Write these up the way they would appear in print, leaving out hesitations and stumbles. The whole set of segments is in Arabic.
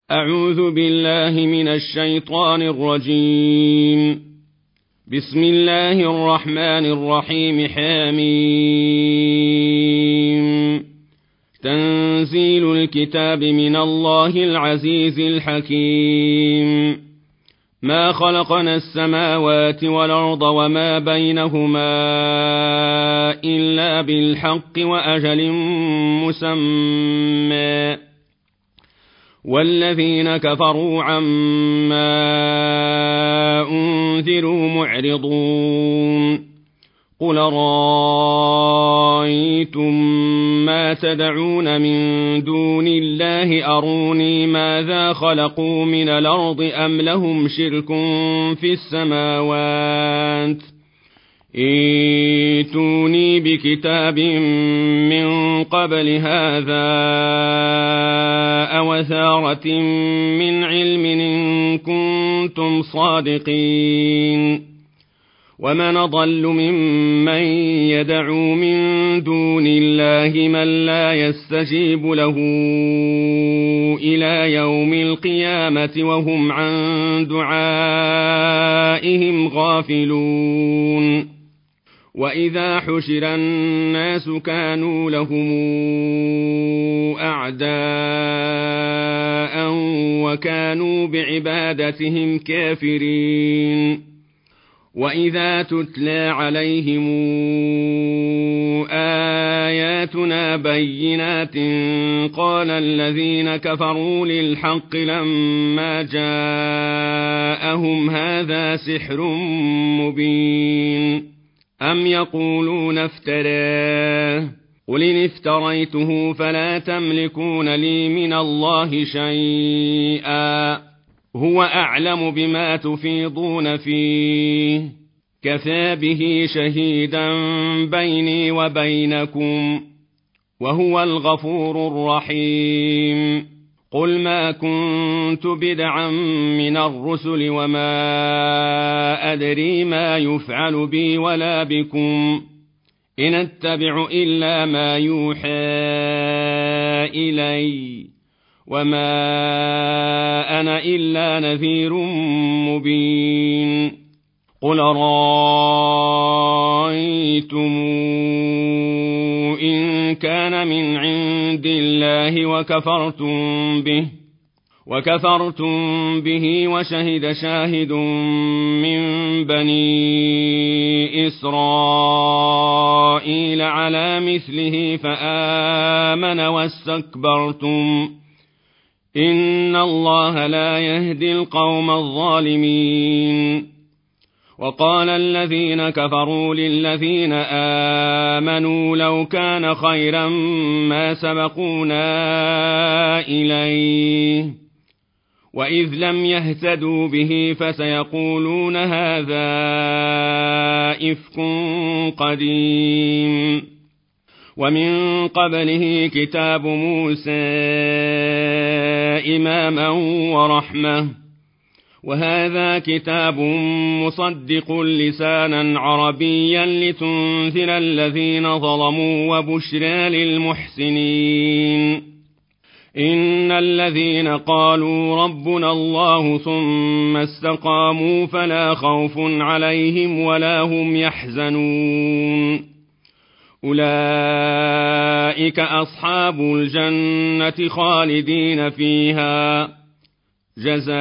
أعوذ بالله من الشيطان الرجيم. بسم الله الرحمن الرحيم. حميم. تنزيل الكتاب من الله العزيز الحكيم. ما خلقنا السماوات والأرض وما بينهما إلا بالحق وأجل مسمى، والذين كفروا عما أنذروا معرضون. قل رأيتم ما تدعون من دون الله أروني ماذا خلقوا من الأرض أم لهم شرك في السماوات، ائتوني بكتاب من قبل هذا أو أثارة من علم إن كنتم صادقين. ومن أضل ممن يدعو من دون الله من لا يستجيب له إلى يوم القيامة وهم عن دعائهم غافلون. وإذا حشر الناس كانوا لهم أعداء وكانوا بعبادتهم كافرين. وإذا تتلى عليهم آياتنا بينات قال الذين كفروا للحق لما جاءهم هذا سحر مبين. أم يقولون افتراه، قل إن افتريته فلا تملكون لي من الله شيئا، هو أعلم بما تفيضون فيه، كفى به شهيدا بيني وبينكم، وهو الغفور الرحيم. قل ما كنت بدعا من الرسل وما أدري ما يفعل بي ولا بكم، إن أتبع إلا ما يوحى إلي، وما أنا إلا نذير مبين. قل رأيتم إن كان من عند الله وكفرتم به وشهد شاهد من بني إسرائيل على مثله فآمن واستكبرتم، إن الله لا يهدي القوم الظالمين. وقال الذين كفروا للذين آمنوا لو كان خيرا ما سبقونا إليه، وإذ لم يهتدوا به فسيقولون هذا إفك قديم. ومن قبله كتاب موسى إماما ورحمة، وهذا كتاب مصدق لسانا عربيا لتنذر الذين ظلموا وبشرى للمحسنين. إن الذين قالوا ربنا الله ثم استقاموا فلا خوف عليهم ولا هم يحزنون. أولئك أصحاب الجنة خالدين فيها جزاء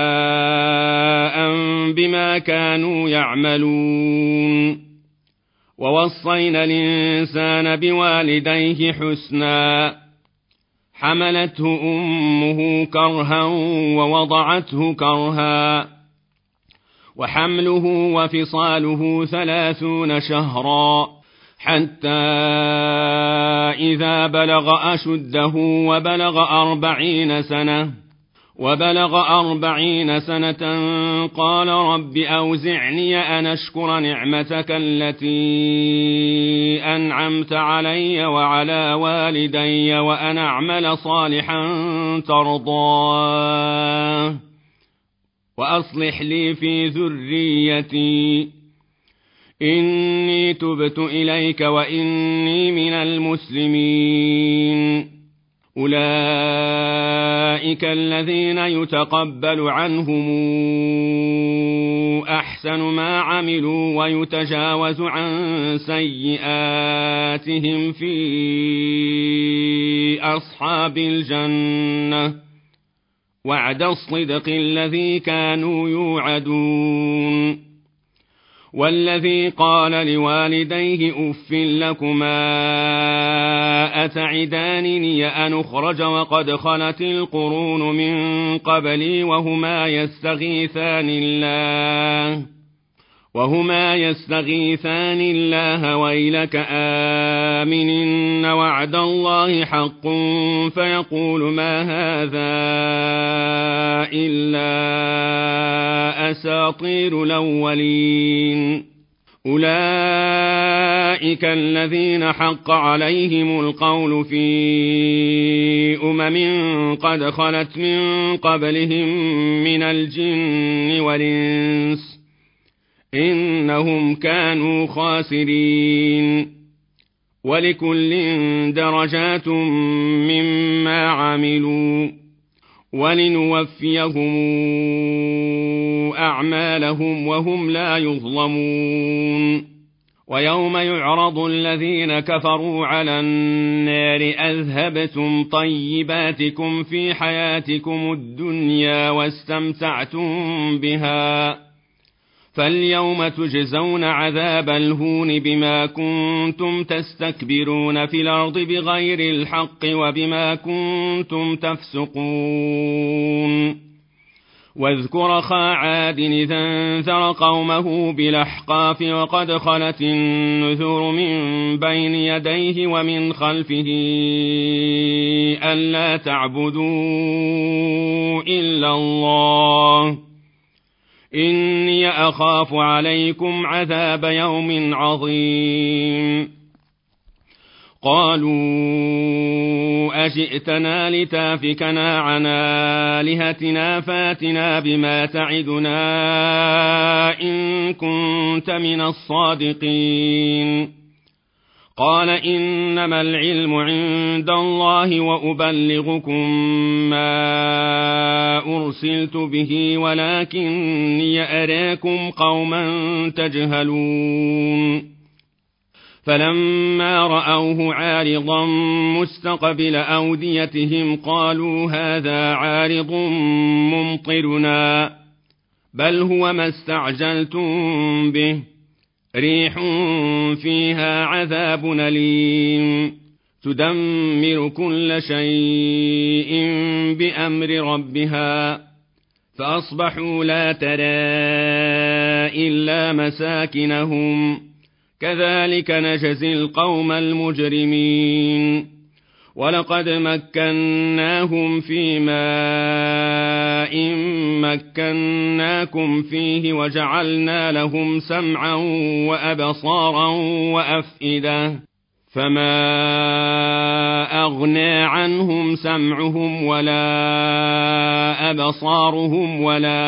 بما كانوا يعملون. ووصينا الإنسان بوالديه حسنا، حملته أمه كرها ووضعته كرها، وحمله وفصاله 30 شهرا، حتى إذا بلغ أشده وبلغ 40 سنة قال رب أوزعني أن أشكر نعمتك التي أنعمت علي وعلى والدي وأن أعمل صالحا ترضاه وأصلح لي في ذريتي إني تبت إليك وإني من المسلمين. أولئك أولئك الذين يتقبل عنهم أحسن ما عملوا ويتجاوز عن سيئاتهم في أصحاب الجنة وعد الصدق الذي كانوا يوعدون. والذي قال لوالديه أف لكما أتعدانني أن أخرج وقد خلت القرون من قبلي وهما يستغيثان الله ويلك آمن إن وعد الله حق فيقول ما هذا إلا أساطير الأولين. أولئك الذين حق عليهم القول في قد خلت من قبلهم من الجن والإنس إنهم كانوا خاسرين. ولكل درجات مما عملوا ولنوفيهم أعمالهم وهم لا يظلمون. ويوم يعرض الذين كفروا على النار أذهبتم طيباتكم في حياتكم الدنيا واستمتعتم بها فاليوم تجزون عذاب الهون بما كنتم تستكبرون في الأرض بغير الحق وبما كنتم تفسقون. واذكر أخا عاد إذ أنذر قومه بالأحقاف وقد خلت النذر من بين يديه ومن خلفه ألا تعبدوا إلا الله إني أخاف عليكم عذاب يوم عظيم. قالوا أجئتنا لتافكنا عن آلهتنا فاتنا بما تعدنا إن كنت من الصادقين. قال إنما العلم عند الله وأبلغكم ما أرسلت به ولكني أراكم قوما تجهلون. فلما رأوه عارضا مستقبل أوديتهم قالوا هذا عارض ممطرنا بل هو ما استعجلتم به ريح فيها عذاب أليم تدمر كل شيء بأمر ربها فأصبحوا لا ترى إلا مساكنهم كذلك نجزي القوم المجرمين. ولقد مكناهم في ماء مكناكم فيه وجعلنا لهم سمعا وأبصارا وأفئدة فما أغنى عنهم سمعهم ولا أبصارهم ولا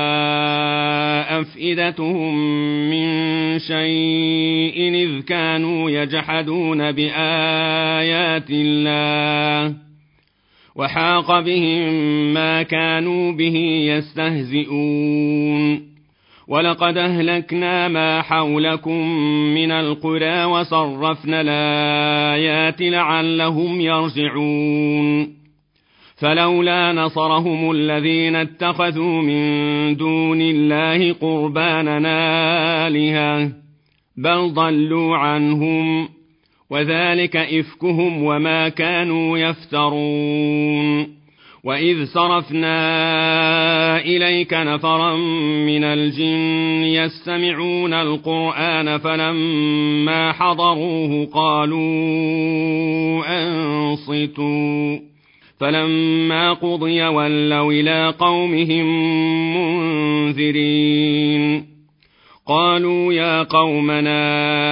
أفئدتهم من شيء إذ كانوا يجحدون بآيات الله وحاق بهم ما كانوا به يستهزئون. ولقد أهلكنا ما حولكم من القرى وصرفنا الآيات لعلهم يرجعون. فلولا نصرهم الذين اتخذوا من دون الله قربانا آلهة بل ضلوا عنهم وذلك إفكهم وما كانوا يفترون. وإذ صرفنا إليك نفرا من الجن يستمعون القرآن فلما حضروه قالوا أنصتوا فلما قضي ولوا إلى قومهم منذرين. قالوا يا قومنا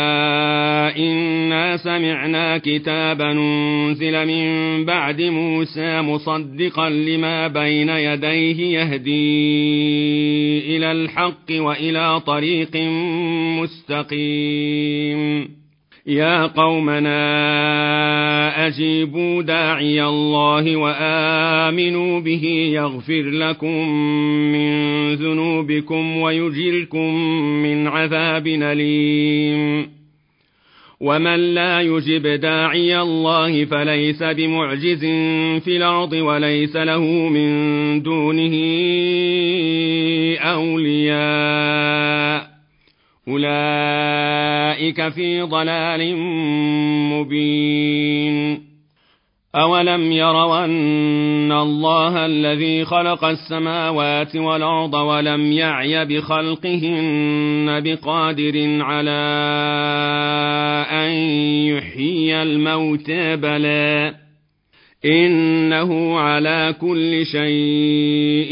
إنا سمعنا كتابا أنزل من بعد موسى مصدقا لما بين يديه يهدي إلى الحق وإلى طريق مستقيم يا قومنا أجيبوا داعي الله وآمنوا به يغفر لكم من ذنوبكم ويجركم من عذاب أليم ومن لا يجب داعي الله فليس بمعجز في الأرض وليس له من دونه أولياء أولئك في ضلال مبين أولم يروا أن الله الذي خلق السماوات والأرض ولم يعي بخلقهن بقادر على أن يحيي الموتى بلى إنه على كل شيء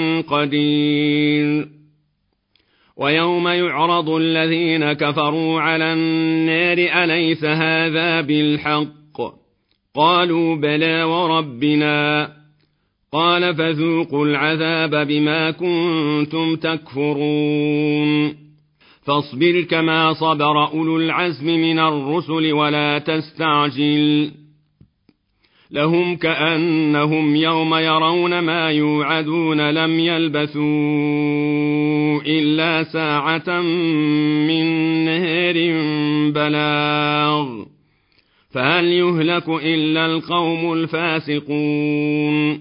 قدير ويوم يعرض الذين كفروا على النار أليس هذا بالحق قالوا بلى وربنا قال فذوقوا العذاب بما كنتم تكفرون فاصبر كما صبر أولو العزم من الرسل ولا تستعجل لهم كأنهم يوم يرون ما يوعدون لم يلبثوا إلا ساعة من نهار بلاغ فهل يهلك إلا القوم الفاسقون